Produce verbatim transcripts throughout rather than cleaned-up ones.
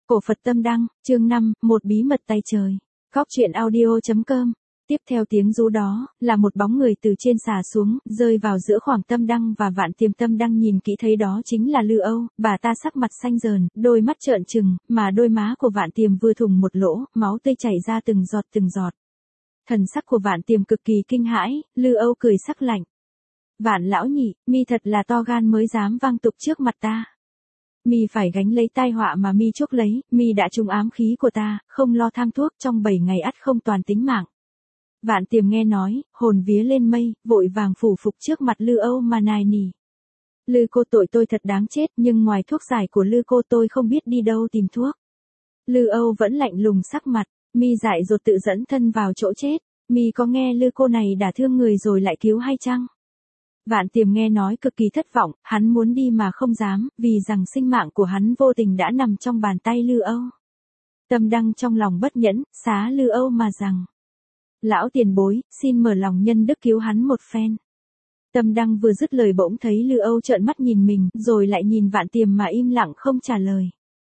Cổ Phật Tâm Đăng, chương năm, một bí mật tay trời. Góc truyện audio chấm com. Tiếp theo tiếng rú đó, là một bóng người từ trên xà xuống, rơi vào giữa khoảng Tâm Đăng và Vạn Tiềm. Tâm Đăng nhìn kỹ thấy đó chính là Lư Âu, bà ta sắc mặt xanh dờn, đôi mắt trợn trừng, mà đôi má của Vạn Tiềm vừa thủng một lỗ, máu tươi chảy ra từng giọt từng giọt. Thần sắc của Vạn Tiềm cực kỳ kinh hãi, Lư Âu cười sắc lạnh. Vạn lão nhị, mi thật là to gan mới dám vang tục trước mặt ta. Mi phải gánh lấy tai họa mà mi chuốc lấy, mi đã trúng ám khí của ta, không lo thang thuốc, trong bảy ngày ắt không toàn tính mạng. Vạn Tiềm nghe nói, hồn vía lên mây, vội vàng phủ phục trước mặt Lư Âu mà nài nỉ. Lư cô, tội tôi thật đáng chết, nhưng ngoài thuốc giải của Lư cô tôi không biết đi đâu tìm thuốc. Lư Âu vẫn lạnh lùng sắc mặt, mi dại dột tự dẫn thân vào chỗ chết, mi có nghe Lư cô này đả thương người rồi lại cứu hay chăng? Vạn Tiềm nghe nói cực kỳ thất vọng, hắn muốn đi mà không dám, vì rằng sinh mạng của hắn vô tình đã nằm trong bàn tay Lư Âu. Tâm Đăng trong lòng bất nhẫn, xá Lư Âu mà rằng: Lão tiền bối, xin mở lòng nhân đức cứu hắn một phen. Tâm Đăng vừa dứt lời bỗng thấy Lư Âu trợn mắt nhìn mình, rồi lại nhìn Vạn Tiềm mà im lặng không trả lời.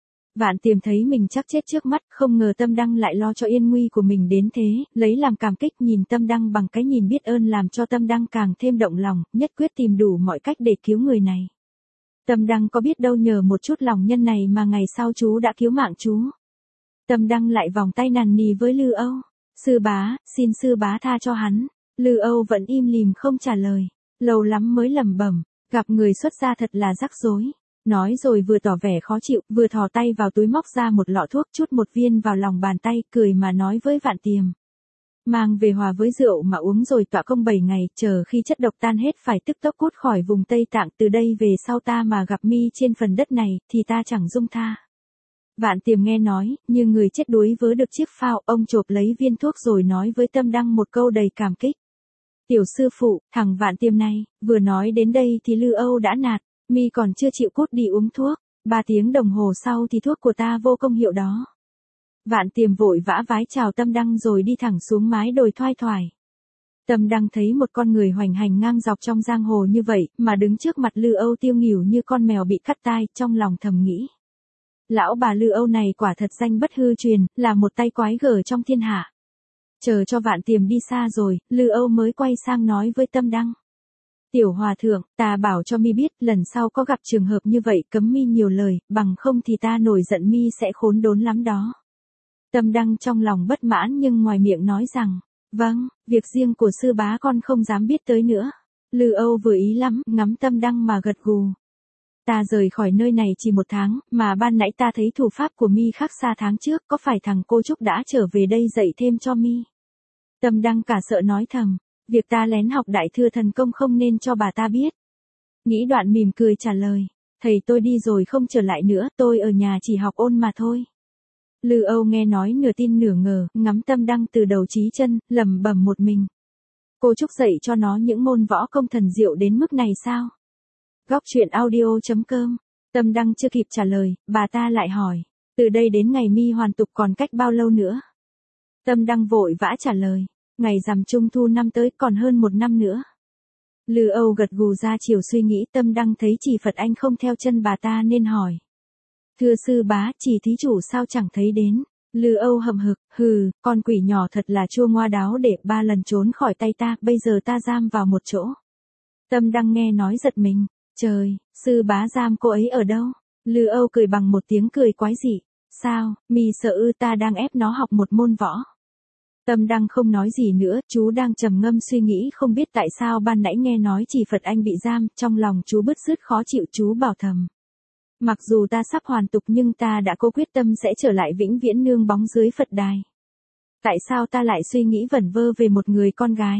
Vạn Tiềm thấy mình chắc chết trước mắt, không ngờ Tâm Đăng lại lo cho yên nguy của mình đến thế, lấy làm cảm kích nhìn Tâm Đăng bằng cái nhìn biết ơn làm cho Tâm Đăng càng thêm động lòng, nhất quyết tìm đủ mọi cách để cứu người này. Tâm Đăng có biết đâu nhờ một chút lòng nhân này mà ngày sau chú đã cứu mạng chú. Tâm Đăng lại vòng tay nằn nì với Lư Âu: Sư bá, xin sư bá tha cho hắn. Lư Âu vẫn im lìm không trả lời, lâu lắm mới lẩm bẩm: Gặp người xuất gia thật là rắc rối. Nói rồi vừa tỏ vẻ khó chịu, vừa thò tay vào túi móc ra một lọ thuốc, chút một viên vào lòng bàn tay, cười mà nói với Vạn Tiềm: Mang về hòa với rượu mà uống rồi tọa công bảy ngày, chờ khi chất độc tan hết phải tức tốc cút khỏi vùng Tây Tạng, từ đây về sau ta mà gặp mi trên phần đất này, thì ta chẳng dung tha. Vạn Tiềm nghe nói, như người chết đuối vớ được chiếc phao, ông chộp lấy viên thuốc rồi nói với Tâm Đăng một câu đầy cảm kích: Tiểu sư phụ, thằng Vạn Tiềm này, vừa nói đến đây thì Lư Âu đã nạt. Mi còn chưa chịu cút đi uống thuốc, ba tiếng đồng hồ sau thì thuốc của ta vô công hiệu đó. Vạn Tiềm vội vã vái chào Tâm Đăng rồi đi thẳng xuống mái đồi thoai thoải. Tâm Đăng thấy một con người hoành hành ngang dọc trong giang hồ như vậy, mà đứng trước mặt Lư Âu tiêu nghỉu như con mèo bị cắt tai, trong lòng thầm nghĩ: Lão bà Lư Âu này quả thật danh bất hư truyền, là một tay quái gở trong thiên hạ. Chờ cho Vạn Tiềm đi xa rồi, Lư Âu mới quay sang nói với Tâm Đăng: Tiểu hòa thượng, ta bảo cho mi biết, lần sau có gặp trường hợp như vậy cấm mi nhiều lời, bằng không thì ta nổi giận mi sẽ khốn đốn lắm đó. Tâm Đăng trong lòng bất mãn nhưng ngoài miệng nói rằng: Vâng, việc riêng của sư bá con không dám biết tới nữa. Lư Âu vừa ý lắm, ngắm Tâm Đăng mà gật gù. Ta rời khỏi nơi này chỉ một tháng, mà ban nãy ta thấy thủ pháp của mi khác xa tháng trước, có phải thằng cô Trúc đã trở về đây dạy thêm cho mi? Tâm Đăng cả sợ nói thầm: Việc ta lén học đại thừa thần công không nên cho bà ta biết. Nghĩ đoạn mỉm cười trả lời: Thầy tôi đi rồi không trở lại nữa, tôi ở nhà chỉ học ôn mà thôi. Lư Âu nghe nói nửa tin nửa ngờ, ngắm Tâm Đăng từ đầu chí chân, lẩm bẩm một mình: Cô Trúc dạy cho nó những môn võ công thần diệu đến mức này sao? Góc truyện audio chấm com. Tâm Đăng chưa kịp trả lời, bà ta lại hỏi: Từ đây đến ngày mi hoàn tục còn cách bao lâu nữa? Tâm Đăng vội vã trả lời: Ngày rằm trung thu năm tới còn hơn một năm nữa. Lư Âu gật gù ra chiều suy nghĩ. Tâm Đăng thấy chỉ Phật Anh không theo chân bà ta nên hỏi: Thưa sư bá, chỉ thí chủ sao chẳng thấy đến? Lư Âu hậm hực: Hừ, con quỷ nhỏ thật là chua ngoa đáo để ba lần trốn khỏi tay ta, bây giờ ta giam vào một chỗ. Tâm Đăng nghe nói giật mình: Trời, sư bá giam cô ấy ở đâu? Lư Âu cười bằng một tiếng cười quái dị: Sao, mi sợ ư? Ta đang ép nó học một môn võ. Tâm Đăng không nói gì nữa, chú đang trầm ngâm suy nghĩ không biết tại sao ban nãy nghe nói chỉ Phật Anh bị giam, trong lòng chú bứt rứt khó chịu. Chú bảo thầm: Mặc dù ta sắp hoàn tục nhưng ta đã cố quyết tâm sẽ trở lại vĩnh viễn nương bóng dưới Phật đài. Tại sao ta lại suy nghĩ vẩn vơ về một người con gái?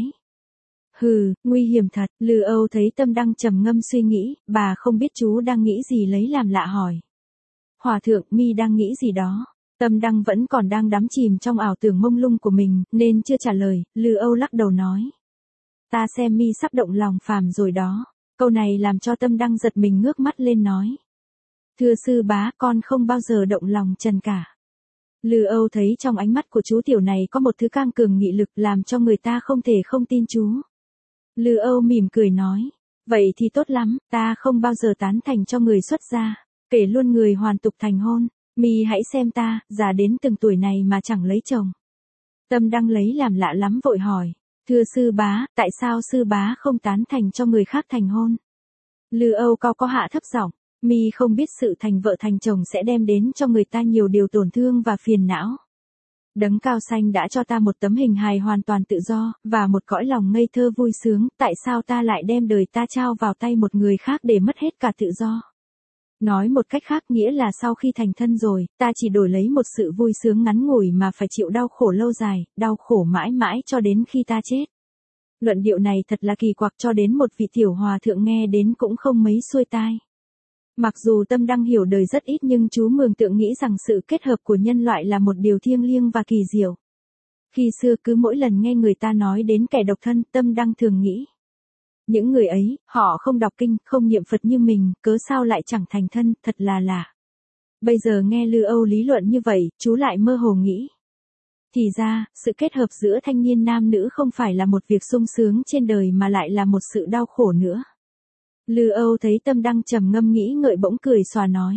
Hừ, nguy hiểm thật. Lư Âu thấy Tâm Đăng trầm ngâm suy nghĩ, bà không biết chú đang nghĩ gì lấy làm lạ hỏi: Hòa thượng, mi đang nghĩ gì đó? Tâm Đăng vẫn còn đang đắm chìm trong ảo tưởng mông lung của mình, nên chưa trả lời. Lư Âu lắc đầu nói: Ta xem mi sắp động lòng phàm rồi đó. Câu này làm cho Tâm Đăng giật mình ngước mắt lên nói: Thưa sư bá, con không bao giờ động lòng trần cả. Lư Âu thấy trong ánh mắt của chú tiểu này có một thứ cang cường nghị lực làm cho người ta không thể không tin chú. Lư Âu mỉm cười nói: Vậy thì tốt lắm, ta không bao giờ tán thành cho người xuất gia, kể luôn người hoàn tục thành hôn. Mi hãy xem ta, già đến từng tuổi này mà chẳng lấy chồng. Tâm Đăng lấy làm lạ lắm vội hỏi. Thưa sư bá, tại sao sư bá không tán thành cho người khác thành hôn? Lư Âu Cao có hạ thấp giọng. Mi không biết sự thành vợ thành chồng sẽ đem đến cho người ta nhiều điều tổn thương và phiền não. Đấng cao xanh đã cho ta một tấm hình hài hoàn toàn tự do, và một cõi lòng ngây thơ vui sướng, tại sao ta lại đem đời ta trao vào tay một người khác để mất hết cả tự do? Nói một cách khác nghĩa là sau khi thành thân rồi, ta chỉ đổi lấy một sự vui sướng ngắn ngủi mà phải chịu đau khổ lâu dài, đau khổ mãi mãi cho đến khi ta chết. Luận điệu này thật là kỳ quặc cho đến một vị tiểu hòa thượng nghe đến cũng không mấy xuôi tai. Mặc dù Tâm Đăng hiểu đời rất ít nhưng chú mường tượng nghĩ rằng sự kết hợp của nhân loại là một điều thiêng liêng và kỳ diệu. Khi xưa cứ mỗi lần nghe người ta nói đến kẻ độc thân, Tâm Đăng thường nghĩ. Những người ấy, họ không đọc kinh, không niệm Phật như mình, cớ sao lại chẳng thành thân, thật là lạ. Bây giờ nghe Lư Âu lý luận như vậy, chú lại mơ hồ nghĩ. Thì ra, sự kết hợp giữa thanh niên nam nữ không phải là một việc sung sướng trên đời mà lại là một sự đau khổ nữa. Lư Âu thấy Tâm Đăng trầm ngâm nghĩ ngợi bỗng cười xòa nói.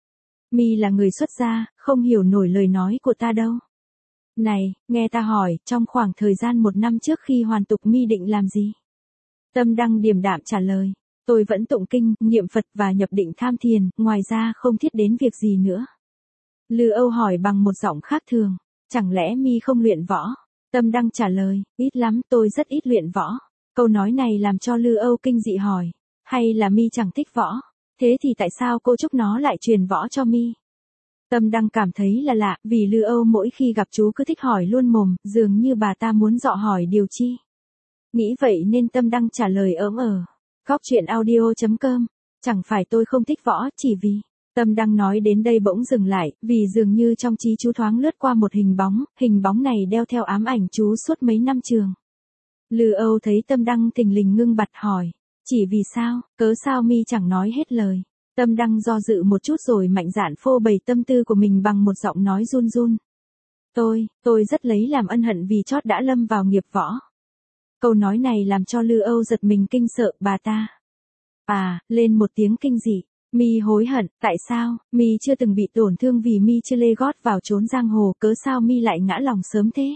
Mi là người xuất gia, không hiểu nổi lời nói của ta đâu. Này, nghe ta hỏi, trong khoảng thời gian một năm trước khi hoàn tục Mi định làm gì? Tâm Đăng điềm đạm trả lời. Tôi vẫn tụng kinh, niệm Phật và nhập định tham thiền, ngoài ra không thiết đến việc gì nữa. Lư Âu hỏi bằng một giọng khác thường. Chẳng lẽ Mi không luyện võ? Tâm Đăng trả lời, ít lắm, tôi rất ít luyện võ. Câu nói này làm cho Lư Âu kinh dị hỏi. Hay là Mi chẳng thích võ? Thế thì tại sao cô Trúc nó lại truyền võ cho Mi? Tâm Đăng cảm thấy là lạ, vì Lư Âu mỗi khi gặp chú cứ thích hỏi luôn mồm, dường như bà ta muốn dọ hỏi điều chi. Nghĩ vậy nên Tâm Đăng trả lời ỡm ờ. Góc truyện audio chấm com. Chẳng phải tôi không thích võ, chỉ vì. Tâm Đăng nói đến đây bỗng dừng lại, vì dường như trong trí chú thoáng lướt qua một hình bóng, hình bóng này đeo theo ám ảnh chú suốt mấy năm trường. Lư Âu thấy Tâm Đăng thình lình ngưng bặt hỏi. Chỉ vì sao, cớ sao Mi chẳng nói hết lời. Tâm Đăng do dự một chút rồi mạnh dạn phô bày tâm tư của mình bằng một giọng nói run run. Tôi, tôi rất lấy làm ân hận vì chót đã lâm vào nghiệp võ. Câu nói này làm cho Lư Âu giật mình kinh sợ, bà ta. À, lên một tiếng kinh dị. Mi hối hận, tại sao, Mi chưa từng bị tổn thương vì Mi chưa lê gót vào chốn giang hồ, cớ sao Mi lại ngã lòng sớm thế?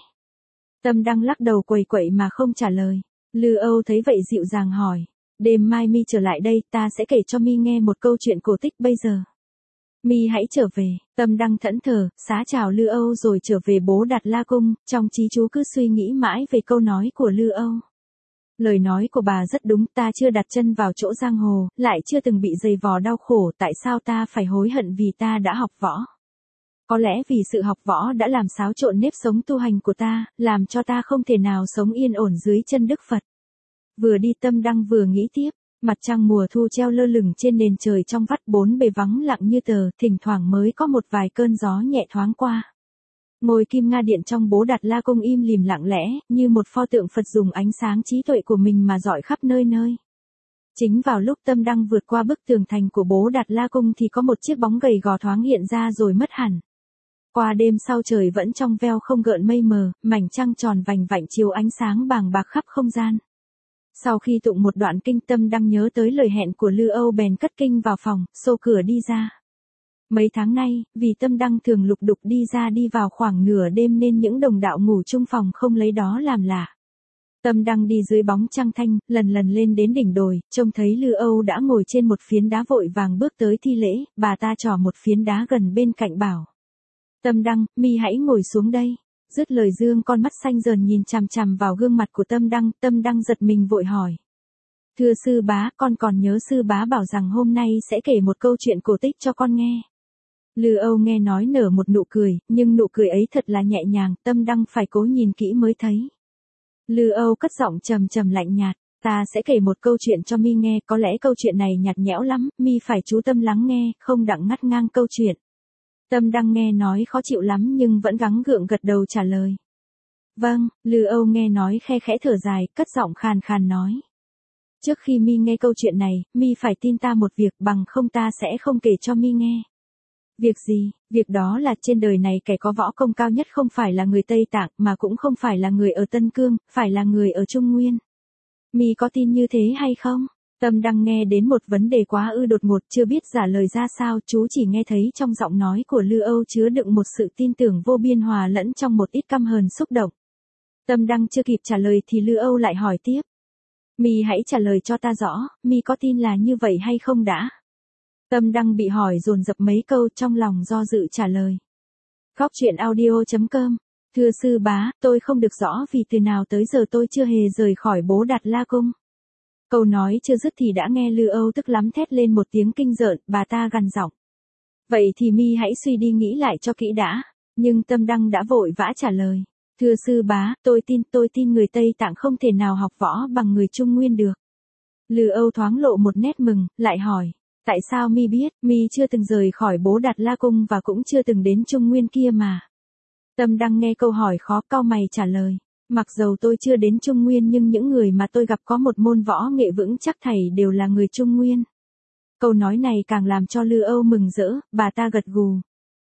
Tâm Đăng lắc đầu quầy quậy mà không trả lời. Lư Âu thấy vậy dịu dàng hỏi. Đêm mai Mi trở lại đây, ta sẽ kể cho Mi nghe một câu chuyện cổ tích bây giờ. Mi hãy trở về. Tâm Đăng thẫn thờ, xá chào Lư Âu rồi trở về Bố Đạt La Cung, trong trí chú cứ suy nghĩ mãi về câu nói của Lư Âu. Lời nói của bà rất đúng, ta chưa đặt chân vào chỗ giang hồ, lại chưa từng bị giày vò đau khổ, tại sao ta phải hối hận vì ta đã học võ? Có lẽ vì sự học võ đã làm xáo trộn nếp sống tu hành của ta, làm cho ta không thể nào sống yên ổn dưới chân Đức Phật. Vừa đi Tâm Đăng vừa nghĩ tiếp, mặt trăng mùa thu treo lơ lửng trên nền trời trong vắt bốn bề vắng lặng như tờ, thỉnh thoảng mới có một vài cơn gió nhẹ thoáng qua. Ngôi Kim Nga Điện trong Bố Đạt La Cung im lìm lặng lẽ, như một pho tượng Phật dùng ánh sáng trí tuệ của mình mà rọi khắp nơi nơi. Chính vào lúc Tâm Đăng vượt qua bức tường thành của Bố Đạt La Cung thì có một chiếc bóng gầy gò thoáng hiện ra rồi mất hẳn. Qua đêm sau trời vẫn trong veo không gợn mây mờ, mảnh trăng tròn vành vạnh chiếu ánh sáng bàng bạc khắp không gian. Sau khi tụng một đoạn kinh, Tâm Đăng nhớ tới lời hẹn của Lư Âu bèn cất kinh vào phòng, xô cửa đi ra. Mấy tháng nay, vì Tâm Đăng thường lục đục đi ra đi vào khoảng nửa đêm nên những đồng đạo ngủ chung phòng không lấy đó làm lạ. Tâm Đăng đi dưới bóng trăng thanh, lần lần lên đến đỉnh đồi, trông thấy Lư Âu đã ngồi trên một phiến đá vội vàng bước tới thi lễ, bà ta trỏ một phiến đá gần bên cạnh bảo. Tâm Đăng, Mi hãy ngồi xuống đây. Dứt lời dương con mắt xanh dờn nhìn chằm chằm vào gương mặt của Tâm Đăng, Tâm Đăng giật mình vội hỏi. Thưa sư bá, con còn nhớ sư bá bảo rằng hôm nay sẽ kể một câu chuyện cổ tích cho con nghe. Lư Âu nghe nói nở một nụ cười, nhưng nụ cười ấy thật là nhẹ nhàng, Tâm Đăng phải cố nhìn kỹ mới thấy. Lư Âu cất giọng trầm trầm lạnh nhạt, ta sẽ kể một câu chuyện cho Mi nghe, có lẽ câu chuyện này nhạt nhẽo lắm, Mi phải chú tâm lắng nghe, không đặng ngắt ngang câu chuyện. Tâm Đăng nghe nói khó chịu lắm nhưng vẫn gắng gượng gật đầu trả lời. Vâng, Lư Âu nghe nói khe khẽ thở dài, cất giọng khàn khàn nói. Trước khi Mi nghe câu chuyện này, Mi phải tin ta một việc, bằng không ta sẽ không kể cho Mi nghe. Việc gì? Việc đó là trên đời này kẻ có võ công cao nhất không phải là người Tây Tạng mà cũng không phải là người ở Tân Cương, phải là người ở Trung Nguyên. Mi có tin như thế hay không? Tâm đang nghe đến một vấn đề quá ư đột ngột chưa biết trả lời ra sao, chú chỉ nghe thấy trong giọng nói của Lư Âu chứa đựng một sự tin tưởng vô biên hòa lẫn trong một ít căm hờn xúc động. Tâm đang chưa kịp trả lời thì Lư Âu lại hỏi tiếp. Mi hãy trả lời cho ta rõ, Mi có tin là như vậy hay không đã? Tâm đang bị hỏi dồn dập mấy câu trong lòng do dự trả lời. Góc truyện audio chấm com. Thưa sư bá, tôi không được rõ vì từ nào tới giờ tôi chưa hề rời khỏi Bố Đạt La Cung. Câu nói chưa dứt thì đã nghe Lư Âu tức lắm thét lên một tiếng kinh rợn, bà ta gằn giọng. Vậy thì Mi hãy suy đi nghĩ lại cho kỹ đã. Nhưng Tâm Đăng đã vội vã trả lời. Thưa sư bá, tôi tin, tôi tin người Tây Tạng không thể nào học võ bằng người Trung Nguyên được. Lư Âu thoáng lộ một nét mừng, lại hỏi. Tại sao Mi biết, Mi chưa từng rời khỏi Bố Đạt La Cung và cũng chưa từng đến Trung Nguyên kia mà. Tâm Đăng nghe câu hỏi khó cau mày trả lời. Mặc dầu tôi chưa đến Trung Nguyên nhưng những người mà tôi gặp có một môn võ nghệ vững chắc thảy đều là người Trung Nguyên. Câu nói này càng làm cho Lư Âu mừng rỡ, bà ta gật gù.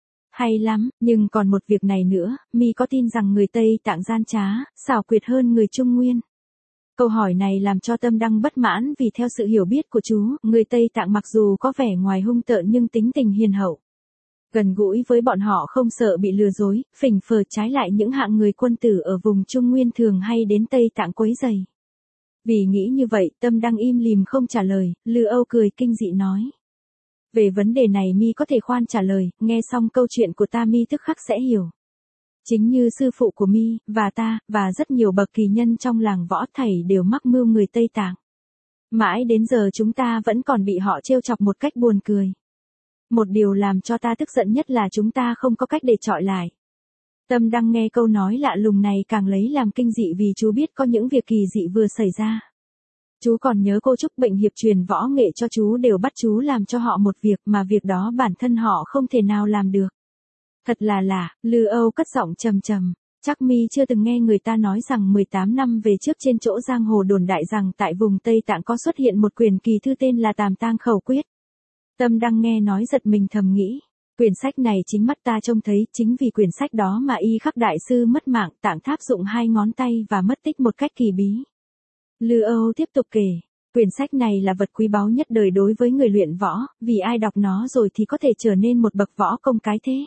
Hay lắm, nhưng còn một việc này nữa, Mi có tin rằng người Tây Tạng gian trá, xảo quyệt hơn người Trung Nguyên? Câu hỏi này làm cho Tâm Đăng bất mãn vì theo sự hiểu biết của chú, người Tây Tạng mặc dù có vẻ ngoài hung tợn nhưng tính tình hiền hậu. Gần gũi với bọn họ không sợ bị lừa dối, phỉnh phờ trái lại những hạng người quân tử ở vùng Trung Nguyên thường hay đến Tây Tạng quấy rầy. Vì nghĩ như vậy, Tâm Đăng im lìm không trả lời, Lư Âu cười kinh dị nói. Về vấn đề này Mi có thể khoan trả lời, nghe xong câu chuyện của ta Mi tức khắc sẽ hiểu. Chính như sư phụ của Mi, và ta, và rất nhiều bậc kỳ nhân trong làng võ thảy đều mắc mưu người Tây Tạng. Mãi đến giờ chúng ta vẫn còn bị họ trêu chọc một cách buồn cười. Một điều làm cho ta tức giận nhất là chúng ta không có cách để chọi lại. Tâm Đăng nghe câu nói lạ lùng này càng lấy làm kinh dị vì chú biết có những việc kỳ dị vừa xảy ra. Chú còn nhớ cô Trúc bệnh hiệp truyền võ nghệ cho chú đều bắt chú làm cho họ một việc mà việc đó bản thân họ không thể nào làm được. Thật là lạ, Lư Âu cất giọng trầm trầm. Chắc Mi chưa từng nghe người ta nói rằng mười tám năm về trước trên chỗ giang hồ đồn đại rằng tại vùng Tây Tạng có xuất hiện một quyển kỳ thư tên là Tàm Tang Khẩu Quyết. Tâm Đăng nghe nói giật mình thầm nghĩ. Quyển sách này chính mắt ta trông thấy, chính vì quyển sách đó mà Y Khắc đại sư mất mạng, Tạng Tháp dụng hai ngón tay và mất tích một cách kỳ bí. Lư Âu tiếp tục kể. Quyển sách này là vật quý báu nhất đời đối với người luyện võ, vì ai đọc nó rồi thì có thể trở nên một bậc võ công cái thế.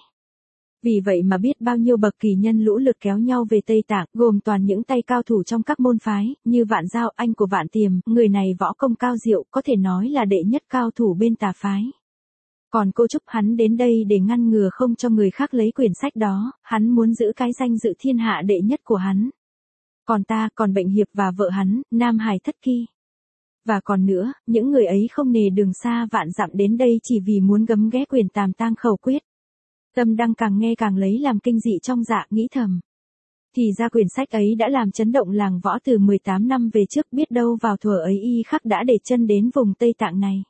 Vì vậy mà biết bao nhiêu bậc kỳ nhân lũ lượt kéo nhau về Tây Tạng, gồm toàn những tay cao thủ trong các môn phái, như Vạn Giao, anh của Vạn Tiềm, người này võ công cao diệu, có thể nói là đệ nhất cao thủ bên tà phái. Còn cô Trúc hắn đến đây để ngăn ngừa không cho người khác lấy quyển sách đó, hắn muốn giữ cái danh dự thiên hạ đệ nhất của hắn. Còn ta, còn Bệnh Hiệp và vợ hắn, Nam Hải Thất Kỳ. Và còn nữa, những người ấy không nề đường xa vạn dặm đến đây chỉ vì muốn gấm ghé quyển Tàm Tang Khẩu Quyết. Tâm Đăng càng nghe càng lấy làm kinh dị trong dạ, nghĩ thầm. Thì ra quyển sách ấy đã làm chấn động làng võ từ mười tám năm về trước, biết đâu vào thuở ấy Y Khắc đã để chân đến vùng Tây Tạng này.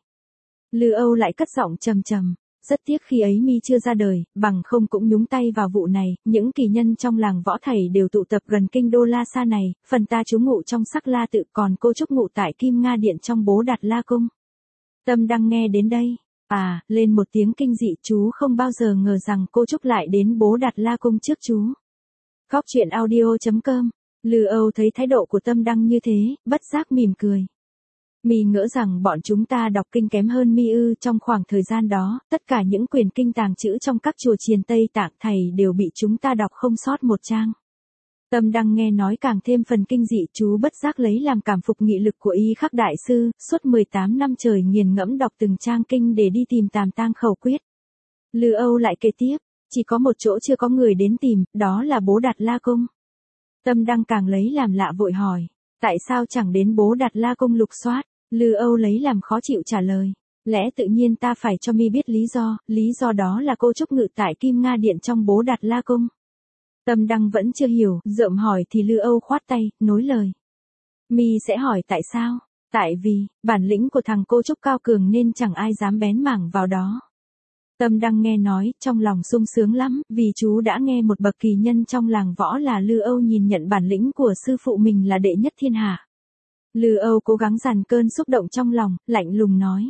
Lư Âu lại cất giọng trầm trầm. Rất tiếc khi ấy Mi chưa ra đời, bằng không cũng nhúng tay vào vụ này, những kỳ nhân trong làng võ thảy đều tụ tập gần kinh đô La Sa này, phần ta trú ngụ trong Sắc La Tự, còn cô Trúc ngụ tại Kim Nga Điện trong Bố Đạt La Cung. Tâm Đăng nghe đến đây, à, lên một tiếng kinh dị, chú không bao giờ ngờ rằng cô Trúc lại đến Bố Đạt La Cung trước chú. Góc truyện audio chấm com. Lư Âu thấy thái độ của Tâm Đăng như thế, bất giác mỉm cười. Mi ngỡ rằng bọn chúng ta đọc kinh kém hơn Mi ư? Trong khoảng thời gian đó, tất cả những quyển kinh tàng chữ trong các chùa chiền Tây Tạng thầy đều bị chúng ta đọc không sót một trang. Tâm Đăng nghe nói càng thêm phần kinh dị, chú bất giác lấy làm cảm phục nghị lực của Y Khắc đại sư, suốt mười tám năm trời nghiền ngẫm đọc từng trang kinh để đi tìm Tàm Tang Khẩu Quyết. Lư Âu lại kể tiếp, chỉ có một chỗ chưa có người đến tìm, đó là Bố Đạt La Cung. Tâm Đăng càng lấy làm lạ vội hỏi, tại sao chẳng đến Bố Đạt La Cung lục soát? Lư Âu lấy làm khó chịu trả lời, lẽ tự nhiên ta phải cho Mi biết lý do, lý do đó là cô Trúc ngự tại Kim Nga Điện trong Bố Đạt La Cung. Tâm Đăng vẫn chưa hiểu, rợm hỏi thì Lư Âu khoát tay, nối lời. Mi sẽ hỏi tại sao? Tại vì, bản lĩnh của thằng cô Trúc cao cường nên chẳng ai dám bén mảng vào đó. Tâm Đăng nghe nói, trong lòng sung sướng lắm, vì chú đã nghe một bậc kỳ nhân trong làng võ là Lư Âu nhìn nhận bản lĩnh của sư phụ mình là đệ nhất thiên hạ. Lư Âu cố gắng dằn cơn xúc động trong lòng, lạnh lùng nói.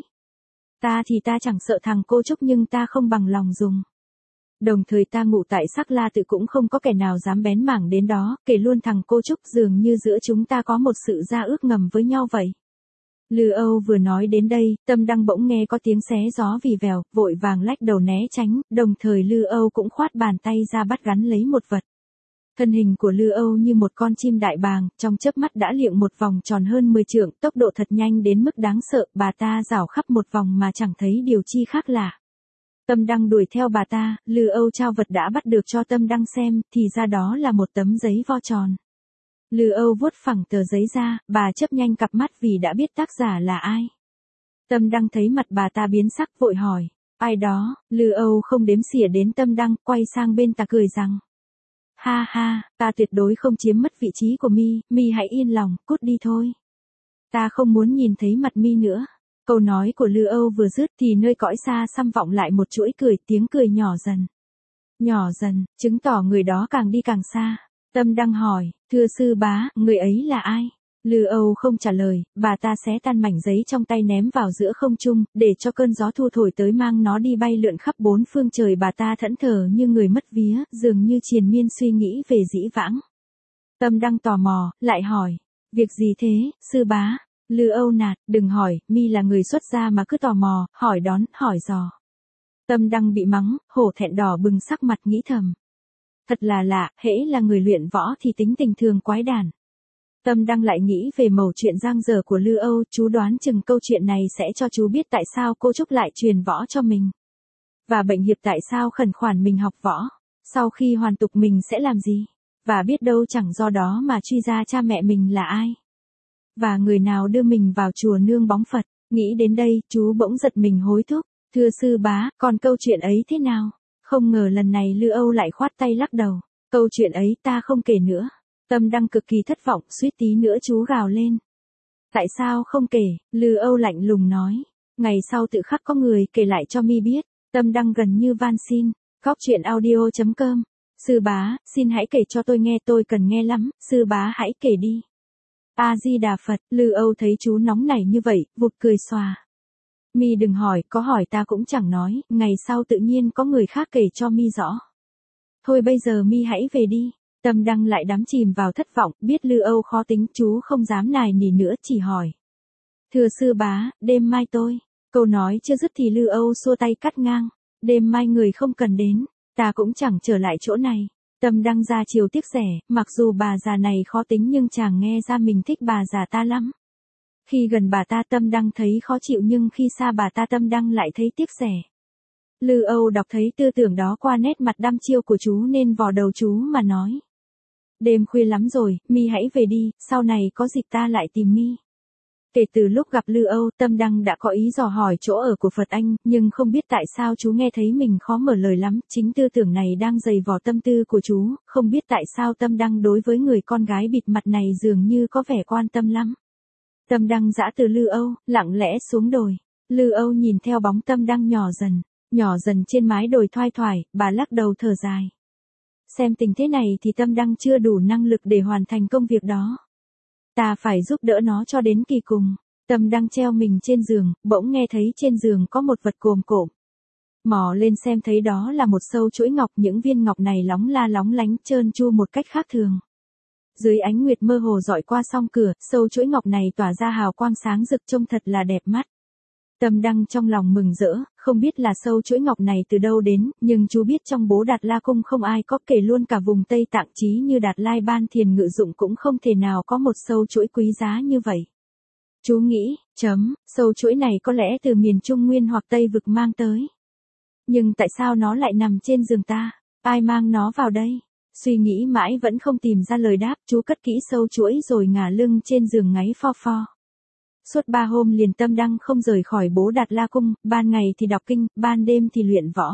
Ta thì ta chẳng sợ thằng cô Trúc nhưng ta không bằng lòng dùng. Đồng thời ta ngụ tại Sắc La Tự cũng không có kẻ nào dám bén mảng đến đó, kể luôn thằng cô Trúc, dường như giữa chúng ta có một sự gia ước ngầm với nhau vậy. Lư Âu vừa nói đến đây, Tâm Đăng bỗng nghe có tiếng xé gió vì vèo, vội vàng lách đầu né tránh, đồng thời Lư Âu cũng khoát bàn tay ra bắt gắn lấy một vật. Thân hình của Lư Âu như một con chim đại bàng, trong chớp mắt đã liệng một vòng tròn hơn mười trượng, tốc độ thật nhanh đến mức đáng sợ, bà ta rảo khắp một vòng mà chẳng thấy điều chi khác lạ. Tâm Đăng đuổi theo bà ta, Lư Âu trao vật đã bắt được cho Tâm Đăng xem, thì ra đó là một tấm giấy vo tròn. Lư Âu vuốt phẳng tờ giấy ra, bà chớp nhanh cặp mắt vì đã biết tác giả là ai. Tâm Đăng thấy mặt bà ta biến sắc vội hỏi, ai đó, Lư Âu không đếm xỉa đến Tâm Đăng, quay sang bên ta cười rằng, ha ha, ta tuyệt đối không chiếm mất vị trí của mi, mi hãy yên lòng, cút đi thôi. Ta không muốn nhìn thấy mặt mi nữa. Câu nói của Lư Âu vừa dứt thì nơi cõi xa xăm vọng lại một chuỗi cười, tiếng cười nhỏ dần. Nhỏ dần, chứng tỏ người đó càng đi càng xa. Tâm Đăng hỏi, thưa sư bá, người ấy là ai? Lư Âu không trả lời, bà ta xé tan mảnh giấy trong tay ném vào giữa không trung, để cho cơn gió thu thổi tới mang nó đi bay lượn khắp bốn phương trời. Bà ta thẫn thờ như người mất vía, dường như triền miên suy nghĩ về dĩ vãng. Tâm Đăng tò mò, lại hỏi, việc gì thế, sư bá? Lư Âu nạt, đừng hỏi, mi là người xuất gia mà cứ tò mò, hỏi đón, hỏi dò. Tâm Đăng bị mắng, hổ thẹn đỏ bừng sắc mặt nghĩ thầm. Thật là lạ, hễ là người luyện võ thì tính tình thường quái đản. Tâm Đăng lại nghĩ về mẩu chuyện giang dở của Lư Âu, chú đoán chừng câu chuyện này sẽ cho chú biết tại sao cô Trúc lại truyền võ cho mình. Và Bệnh Hiệp tại sao khẩn khoản mình học võ, sau khi hoàn tục mình sẽ làm gì, và biết đâu chẳng do đó mà truy ra cha mẹ mình là ai. Và người nào đưa mình vào chùa nương bóng Phật. Nghĩ đến đây, chú bỗng giật mình hối thúc, thưa sư bá, còn câu chuyện ấy thế nào? Không ngờ lần này Lư Âu lại khoát tay lắc đầu, câu chuyện ấy ta không kể nữa. Tâm Đăng cực kỳ thất vọng, suýt tí nữa chú gào lên. Tại sao không kể? Lư Âu lạnh lùng nói, ngày sau tự khắc có người kể lại cho mi biết. Tâm Đăng gần như van xin, góc truyện audio chấm com. Sư bá, xin hãy kể cho tôi nghe, tôi cần nghe lắm, sư bá hãy kể đi. A-di-đà Phật. Lư Âu thấy chú nóng nảy như vậy, vụt cười xòa. Mi đừng hỏi, có hỏi ta cũng chẳng nói, ngày sau tự nhiên có người khác kể cho mi rõ. Thôi bây giờ mi hãy về đi. Tâm Đăng lại đắm chìm vào thất vọng, biết Lư Âu khó tính, chú không dám nài nỉ nữa, chỉ hỏi. Thưa sư bá, đêm mai tôi. Câu nói chưa dứt thì Lư Âu xua tay cắt ngang. Đêm mai người không cần đến, ta cũng chẳng trở lại chỗ này. Tâm Đăng ra chiều tiếc rẻ, mặc dù bà già này khó tính nhưng chàng nghe ra mình thích bà già ta lắm. Khi gần bà ta Tâm Đăng thấy khó chịu nhưng khi xa bà ta Tâm Đăng lại thấy tiếc rẻ. Lư Âu đọc thấy tư tưởng đó qua nét mặt đăm chiêu của chú nên vò đầu chú mà nói. Đêm khuya lắm rồi, mi hãy về đi, sau này có dịp ta lại tìm mi. Kể từ lúc gặp Lư Âu, Tâm Đăng đã có ý dò hỏi chỗ ở của Phật Anh, nhưng không biết tại sao chú nghe thấy mình khó mở lời lắm, chính tư tưởng này đang dày vò tâm tư của chú, không biết tại sao Tâm Đăng đối với người con gái bịt mặt này dường như có vẻ quan tâm lắm. Tâm Đăng giã từ Lư Âu, lặng lẽ xuống đồi. Lư Âu nhìn theo bóng Tâm Đăng nhỏ dần, nhỏ dần trên mái đồi thoai thoải, bà lắc đầu thở dài. Xem tình thế này thì Tâm Đăng chưa đủ năng lực để hoàn thành công việc đó. Ta phải giúp đỡ nó cho đến kỳ cùng. Tâm Đăng treo mình trên giường, bỗng nghe thấy trên giường có một vật cồm cộm. Mò lên xem thấy đó là một sâu chuỗi ngọc, những viên ngọc này lóng la lóng lánh trơn tru một cách khác thường. Dưới ánh nguyệt mơ hồ dọi qua song cửa, sâu chuỗi ngọc này tỏa ra hào quang sáng rực trông thật là đẹp mắt. Tâm Đăng trong lòng mừng rỡ, không biết là sâu chuỗi ngọc này từ đâu đến, nhưng chú biết trong Bố Đạt La Cung không ai có, kể luôn cả vùng Tây Tạng chí như Đạt Lai Ban Thiền Ngự Dụng cũng không thể nào có một sâu chuỗi quý giá như vậy. Chú nghĩ, chấm, sâu chuỗi này có lẽ từ miền Trung Nguyên hoặc Tây Vực mang tới. Nhưng tại sao nó lại nằm trên giường ta? Ai mang nó vào đây? Suy nghĩ mãi vẫn không tìm ra lời đáp, chú cất kỹ sâu chuỗi rồi ngả lưng trên giường ngáy pho pho. Suốt ba hôm liền Tâm Đăng không rời khỏi Bố Đạt La Cung, ban ngày thì đọc kinh, ban đêm thì luyện võ.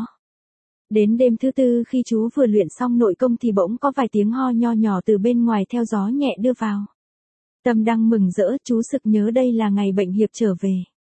Đến đêm thứ tư khi chú vừa luyện xong nội công thì bỗng có vài tiếng ho nho nhỏ từ bên ngoài theo gió nhẹ đưa vào. Tâm Đăng mừng rỡ, chú sực nhớ đây là ngày Bệnh Hiệp trở về.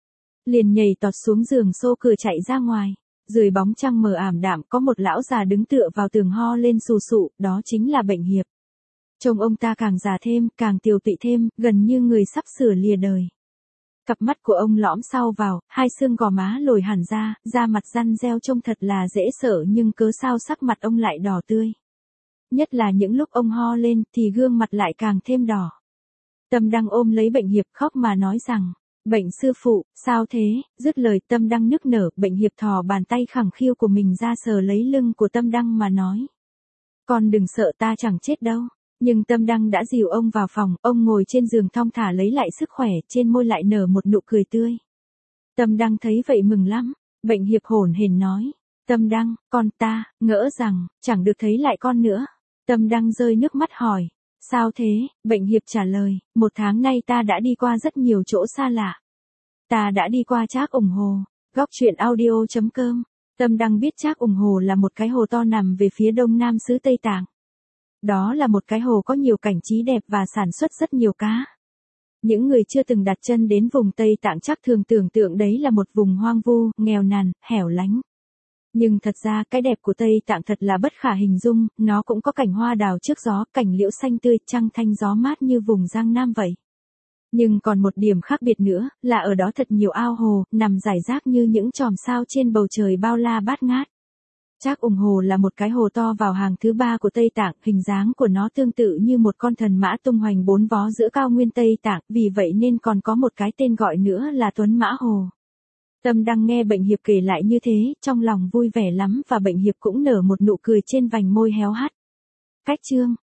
Liền nhảy tọt xuống giường xô cửa chạy ra ngoài. Dưới bóng trăng mờ ảm đạm có một lão già đứng tựa vào tường ho lên sù sụ, đó chính là Bệnh Hiệp. Trông ông ta càng già thêm, càng tiều tụy thêm, gần như người sắp sửa lìa đời. Cặp mắt của ông lõm sau vào, hai xương gò má lồi hẳn ra, da mặt răn reo trông thật là dễ sợ nhưng cớ sao sắc mặt ông lại đỏ tươi. Nhất là những lúc ông ho lên thì gương mặt lại càng thêm đỏ. Tâm Đăng ôm lấy Bệnh Hiệp khóc mà nói rằng, Bệnh sư phụ, sao thế, dứt lời Tâm Đăng nức nở, Bệnh Hiệp thò bàn tay khẳng khiu của mình ra sờ lấy lưng của Tâm Đăng mà nói. Con đừng sợ, ta chẳng chết đâu. Nhưng Tâm Đăng đã dìu ông vào phòng, ông ngồi trên giường thong thả lấy lại sức khỏe, trên môi lại nở một nụ cười tươi. Tâm Đăng thấy vậy mừng lắm, Bệnh Hiệp hổn hển nói. Tâm Đăng, con ta, ngỡ rằng, chẳng được thấy lại con nữa. Tâm Đăng rơi nước mắt hỏi. Sao thế, Bệnh Hiệp trả lời, một tháng nay ta đã đi qua rất nhiều chỗ xa lạ. Ta đã đi qua Trác ủng Hồ, góc truyện audio chấm com. Tâm Đăng biết Trác ủng Hồ là một cái hồ to nằm về phía đông nam xứ Tây Tạng. Đó là một cái hồ có nhiều cảnh trí đẹp và sản xuất rất nhiều cá. Những người chưa từng đặt chân đến vùng Tây Tạng chắc thường tưởng tượng đấy là một vùng hoang vu, nghèo nàn, hẻo lánh. Nhưng thật ra cái đẹp của Tây Tạng thật là bất khả hình dung, nó cũng có cảnh hoa đào trước gió, cảnh liễu xanh tươi, trăng thanh gió mát như vùng Giang Nam vậy. Nhưng còn một điểm khác biệt nữa, là ở đó thật nhiều ao hồ, nằm rải rác như những chòm sao trên bầu trời bao la bát ngát. Trác ủng Hồ là một cái hồ to vào hàng thứ ba của Tây Tạng, hình dáng của nó tương tự như một con thần mã tung hoành bốn vó giữa cao nguyên Tây Tạng, vì vậy nên còn có một cái tên gọi nữa là Tuấn Mã Hồ. Tâm Đăng nghe Bệnh Hiệp kể lại như thế, trong lòng vui vẻ lắm và Bệnh Hiệp cũng nở một nụ cười trên vành môi héo hắt. Cách chương